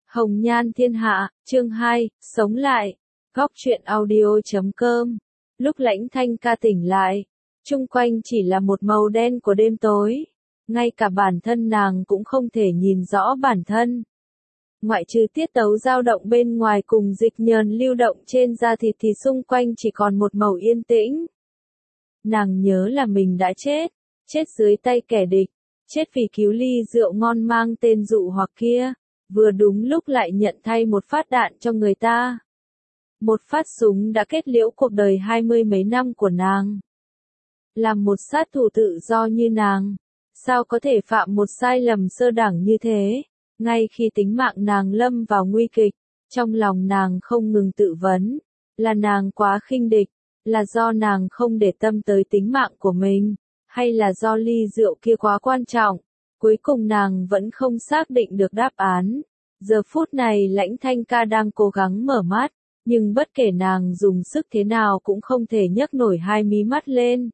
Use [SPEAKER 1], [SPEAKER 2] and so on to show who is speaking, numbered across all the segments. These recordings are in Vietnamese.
[SPEAKER 1] Hồng Nhan Thiên Hạ, chương 2, sống lại. Góc truyện audio.com. Lúc Lãnh Thanh Ca tỉnh lại, chung quanh chỉ là một màu đen của đêm tối. Ngay cả bản thân nàng cũng không thể nhìn rõ bản thân. Ngoại trừ tiết tấu dao động bên ngoài cùng dịch nhờn lưu động trên da thịt thì xung quanh chỉ còn một màu yên tĩnh. Nàng nhớ là mình đã chết dưới tay kẻ địch, chết vì cứu ly rượu ngon mang tên dụ hoặc kia. Vừa đúng lúc lại nhận thay một phát đạn cho người ta. Một phát súng đã kết liễu cuộc đời 20 mấy năm của nàng. Làm một sát thủ tự do như nàng, sao có thể phạm một sai lầm sơ đẳng như thế? Ngay khi tính mạng nàng lâm vào nguy kịch, trong lòng nàng không ngừng tự vấn, là nàng quá khinh địch, là do nàng không để tâm tới tính mạng của mình, hay là do ly rượu kia quá quan trọng? Cuối cùng nàng vẫn không xác định được đáp án. Giờ phút này Lãnh Thanh Ca đang cố gắng mở mắt, nhưng bất kể nàng dùng sức thế nào cũng không thể nhấc nổi hai mí mắt lên.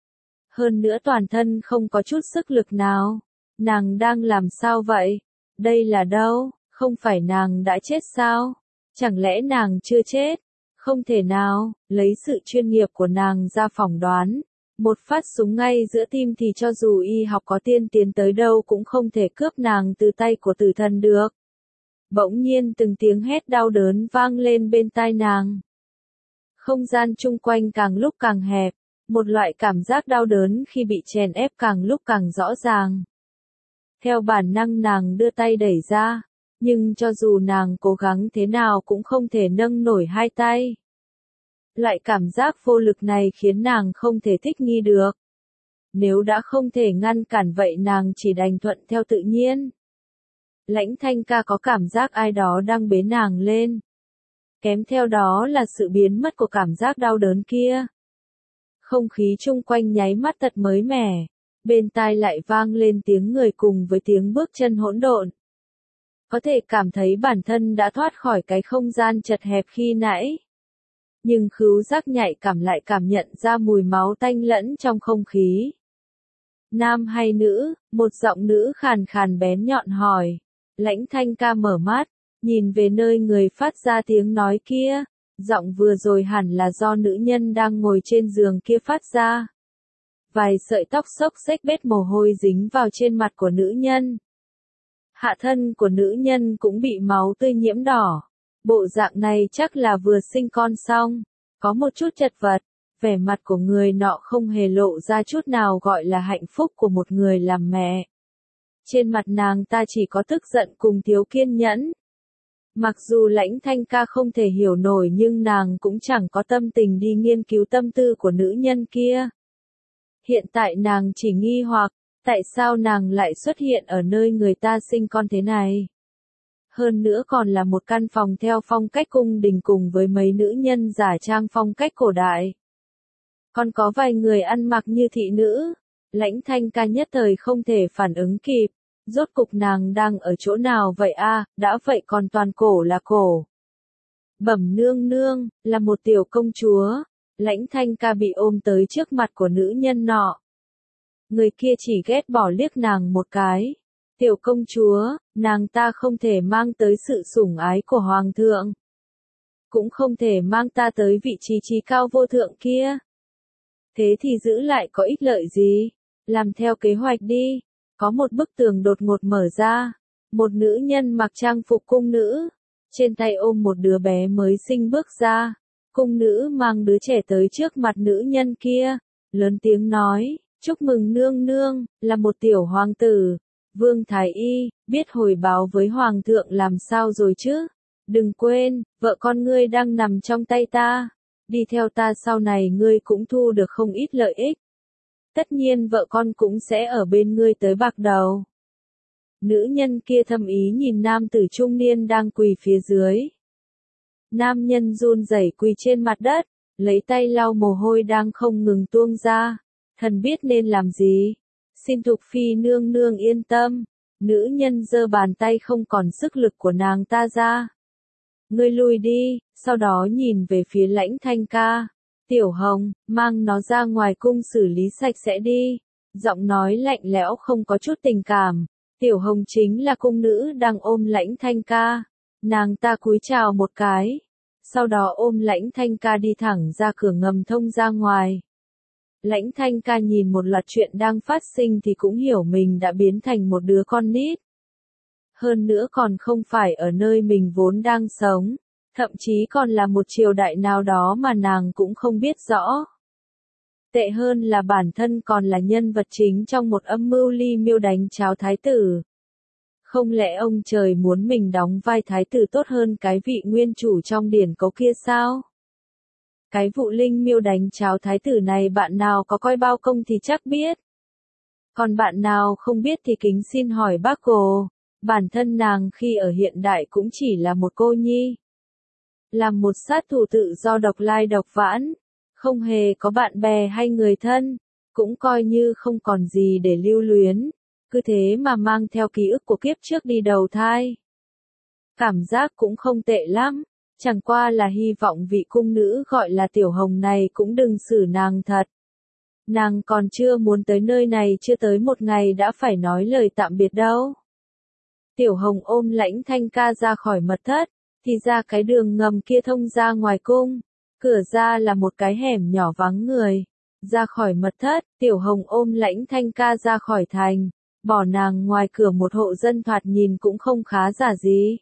[SPEAKER 1] Hơn nữa toàn thân không có chút sức lực nào. Nàng đang làm sao vậy? Đây là đâu? Không phải nàng đã chết sao? Chẳng lẽ nàng chưa chết? Không thể nào, lấy sự chuyên nghiệp của nàng ra phỏng đoán. Một phát súng ngay giữa tim thì cho dù y học có tiên tiến tới đâu cũng không thể cướp nàng từ tay của tử thần được. Bỗng nhiên từng tiếng hét đau đớn vang lên bên tai nàng. Không gian chung quanh càng lúc càng hẹp, một loại cảm giác đau đớn khi bị chèn ép càng lúc càng rõ ràng. Theo bản năng nàng đưa tay đẩy ra, nhưng cho dù nàng cố gắng thế nào cũng không thể nâng nổi hai tay. Loại cảm giác vô lực này khiến nàng không thể thích nghi được. Nếu đã không thể ngăn cản vậy nàng chỉ đành thuận theo tự nhiên. Lãnh Thanh Ca có cảm giác ai đó đang bế nàng lên. Kèm theo đó là sự biến mất của cảm giác đau đớn kia. Không khí chung quanh nháy mắt thật mới mẻ. Bên tai lại vang lên tiếng người cùng với tiếng bước chân hỗn độn. Có thể cảm thấy bản thân đã thoát khỏi cái không gian chật hẹp khi nãy. Nhưng khứu giác nhạy cảm lại cảm nhận ra mùi máu tanh lẫn trong không khí. Nam hay nữ? Một giọng nữ khàn khàn bén nhọn hỏi. Lãnh Thanh Ca mở mắt, nhìn về nơi người phát ra tiếng nói kia. Giọng vừa rồi hẳn là do nữ nhân đang ngồi trên giường kia phát ra. Vài sợi tóc xốc xếch bết mồ hôi dính vào trên mặt của nữ nhân. Hạ thân của nữ nhân cũng bị máu tươi nhiễm đỏ. Bộ dạng này chắc là vừa sinh con xong, có một chút chật vật, vẻ mặt của người nọ không hề lộ ra chút nào gọi là hạnh phúc của một người làm mẹ. Trên mặt nàng ta chỉ có tức giận cùng thiếu kiên nhẫn. Mặc dù Lãnh Thanh Ca không thể hiểu nổi nhưng nàng cũng chẳng có tâm tình đi nghiên cứu tâm tư của nữ nhân kia. Hiện tại nàng chỉ nghi hoặc, tại sao nàng lại xuất hiện ở nơi người ta sinh con thế này? Hơn nữa còn là một căn phòng theo phong cách cung đình cùng với mấy nữ nhân giả trang phong cách cổ đại. Còn có vài người ăn mặc như thị nữ. Lãnh Thanh Ca nhất thời không thể phản ứng kịp. Rốt cục nàng đang ở chỗ nào vậy a? Đã vậy còn toàn cổ là cổ. Bẩm nương nương, là một tiểu công chúa. Lãnh Thanh Ca bị ôm tới trước mặt của nữ nhân nọ. Người kia chỉ ghét bỏ liếc nàng một cái. Tiểu công chúa, nàng ta không thể mang tới sự sủng ái của hoàng thượng. Cũng không thể mang ta tới vị trí trí cao vô thượng kia. Thế thì giữ lại có ích lợi gì? Làm theo kế hoạch đi. Có một bức tường đột ngột mở ra. Một nữ nhân mặc trang phục cung nữ. Trên tay ôm một đứa bé mới sinh bước ra. Cung nữ mang đứa trẻ tới trước mặt nữ nhân kia. Lớn tiếng nói, chúc mừng nương nương, là một tiểu hoàng tử. Vương Thái Y, biết hồi báo với Hoàng thượng làm sao rồi chứ? Đừng quên, vợ con ngươi đang nằm trong tay ta. Đi theo ta sau này ngươi cũng thu được không ít lợi ích. Tất nhiên vợ con cũng sẽ ở bên ngươi tới bạc đầu. Nữ nhân kia thâm ý nhìn nam tử trung niên đang quỳ phía dưới. Nam nhân run rẩy quỳ trên mặt đất, lấy tay lau mồ hôi đang không ngừng tuôn ra. Thần biết nên làm gì? Xin Thục Phi nương nương yên tâm. Nữ nhân giơ bàn tay không còn sức lực của nàng ta ra. Ngươi lùi đi, sau đó nhìn về phía Lãnh Thanh Ca. Tiểu Hồng, mang nó ra ngoài cung xử lý sạch sẽ đi. Giọng nói lạnh lẽo không có chút tình cảm. Tiểu Hồng chính là cung nữ đang ôm Lãnh Thanh Ca. Nàng ta cúi chào một cái, sau đó ôm Lãnh Thanh Ca đi thẳng ra cửa ngầm thông ra ngoài. Lãnh Thanh Ca nhìn một loạt chuyện đang phát sinh thì cũng hiểu mình đã biến thành một đứa con nít. Hơn nữa còn không phải ở nơi mình vốn đang sống, thậm chí còn là một triều đại nào đó mà nàng cũng không biết rõ. Tệ hơn là bản thân còn là nhân vật chính trong một âm mưu ly mưu đánh tráo thái tử. Không lẽ ông trời muốn mình đóng vai thái tử tốt hơn cái vị nguyên chủ trong điển cấu kia sao? Cái vụ linh miêu đánh tráo thái tử này bạn nào có coi bao công thì chắc biết. Còn bạn nào không biết thì kính xin hỏi bác cô, bản thân nàng khi ở hiện đại cũng chỉ là một cô nhi. Làm một sát thủ tự do độc lai độc vãn, không hề có bạn bè hay người thân, cũng coi như không còn gì để lưu luyến, cứ thế mà mang theo ký ức của kiếp trước đi đầu thai. Cảm giác cũng không tệ lắm, chẳng qua là hy vọng vị cung nữ gọi là Tiểu Hồng này cũng đừng xử nàng thật. Nàng còn chưa muốn tới nơi này chưa tới một ngày đã phải nói lời tạm biệt đâu. Tiểu Hồng ôm Lãnh Thanh Ca ra khỏi mật thất, thì ra cái đường ngầm kia thông ra ngoài cung, cửa ra là một cái hẻm nhỏ vắng người. Ra khỏi mật thất, Tiểu Hồng ôm Lãnh Thanh Ca ra khỏi thành, bỏ nàng ngoài cửa một hộ dân thoạt nhìn cũng không khá giả gì.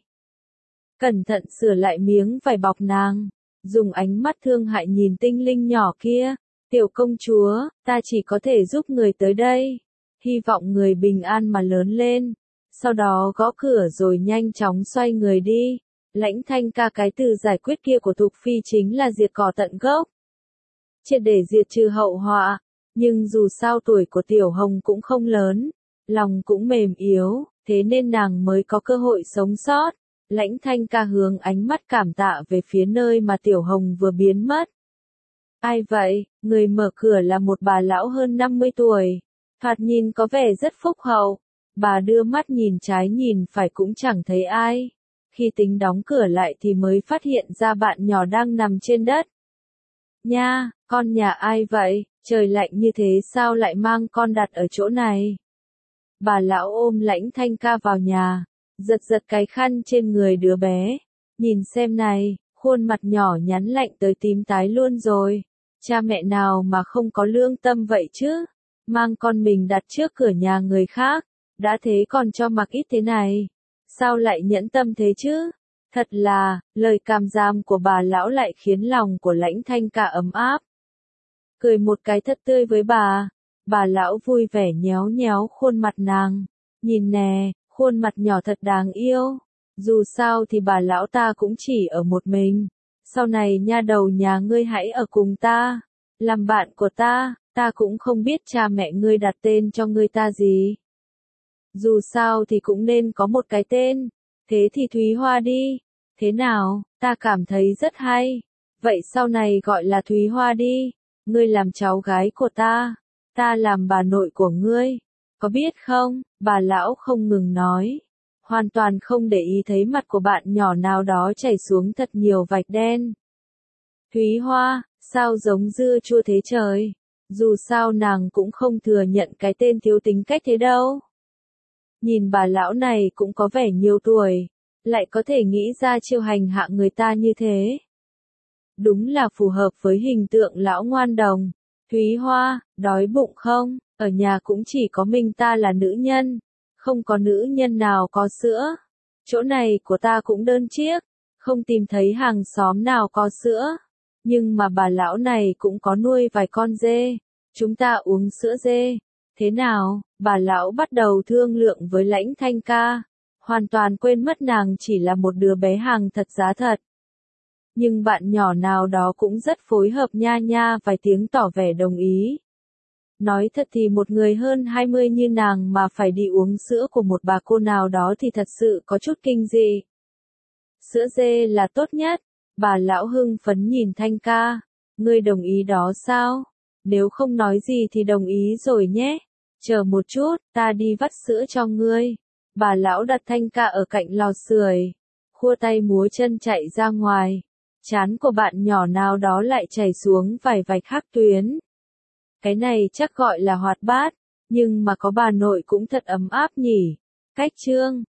[SPEAKER 1] Cẩn thận sửa lại miếng vải bọc nàng, dùng ánh mắt thương hại nhìn tinh linh nhỏ kia. Tiểu công chúa, ta chỉ có thể giúp người tới đây, hy vọng người bình an mà lớn lên. Sau đó gõ cửa rồi nhanh chóng xoay người đi. Lãnh Thanh Ca cái từ giải quyết kia của Thục Phi chính là diệt cỏ tận gốc. Triệt để diệt trừ hậu họa, nhưng dù sao tuổi của Tiểu Hồng cũng không lớn, lòng cũng mềm yếu, thế nên nàng mới có cơ hội sống sót. Lãnh Thanh Ca hướng ánh mắt cảm tạ về phía nơi mà Tiểu Hồng vừa biến mất. Ai vậy? Người mở cửa là một bà lão hơn 50 tuổi, thoạt nhìn có vẻ rất phúc hậu. Bà đưa mắt nhìn trái nhìn phải cũng chẳng thấy ai. Khi tính đóng cửa lại thì mới phát hiện ra bạn nhỏ đang nằm trên đất. Nha, con nhà ai vậy? Trời lạnh như thế sao lại mang con đặt ở chỗ này? Bà lão ôm Lãnh Thanh Ca vào nhà, giật giật cái khăn trên người đứa bé. Nhìn xem này, khuôn mặt nhỏ nhắn lạnh tới tím tái luôn rồi. Cha mẹ nào mà không có lương tâm vậy chứ? Mang con mình đặt trước cửa nhà người khác, đã thế còn cho mặc ít thế này. Sao lại nhẫn tâm thế chứ? Thật là, lời càm ràm của bà lão lại khiến lòng của Lãnh Thanh Ca ấm áp. Cười một cái thật tươi với bà lão vui vẻ nhéo nhéo khuôn mặt nàng. Nhìn nè, khuôn mặt nhỏ thật đáng yêu. Dù sao thì bà lão ta cũng chỉ ở một mình. Sau này nha đầu nhà ngươi hãy ở cùng ta, làm bạn của ta cũng không biết cha mẹ ngươi đặt tên cho ngươi ta gì. Dù sao thì cũng nên có một cái tên, thế thì Thúy Hoa đi, thế nào, ta cảm thấy rất hay, vậy sau này gọi là Thúy Hoa đi, ngươi làm cháu gái của ta làm bà nội của ngươi, có biết không, bà lão không ngừng nói, hoàn toàn không để ý thấy mặt của bạn nhỏ nào đó chảy xuống thật nhiều vạch đen. Thúy Hoa, sao giống dưa chua thế trời, dù sao nàng cũng không thừa nhận cái tên thiếu tính cách thế đâu. Nhìn bà lão này cũng có vẻ nhiều tuổi, lại có thể nghĩ ra chiêu hành hạ người ta như thế. Đúng là phù hợp với hình tượng lão ngoan đồng. Thúy Hoa, đói bụng không? Ở nhà cũng chỉ có mình ta là nữ nhân, không có nữ nhân nào có sữa. Chỗ này của ta cũng đơn chiếc, không tìm thấy hàng xóm nào có sữa. Nhưng mà bà lão này cũng có nuôi vài con dê, chúng ta uống sữa dê. Thế nào, bà lão bắt đầu thương lượng với Lãnh Thanh Ca, hoàn toàn quên mất nàng chỉ là một đứa bé hàng thật giá thật. Nhưng bạn nhỏ nào đó cũng rất phối hợp nha nha vài tiếng tỏ vẻ đồng ý. Nói thật thì một người hơn 20 như nàng mà phải đi uống sữa của một bà cô nào đó thì thật sự có chút kinh dị. Sữa dê là tốt nhất, bà lão hưng phấn nhìn Thanh Ca, ngươi đồng ý đó sao? Nếu không nói gì thì đồng ý rồi nhé. Chờ một chút, ta đi vắt sữa cho ngươi. Bà lão đặt Thanh Ca ở cạnh lò sưởi, khua tay múa chân chạy ra ngoài. Trán của bạn nhỏ nào đó lại chảy xuống vài vạch hắc tuyến. Cái này chắc gọi là hoạt bát, nhưng mà có bà nội cũng thật ấm áp nhỉ. Cách chương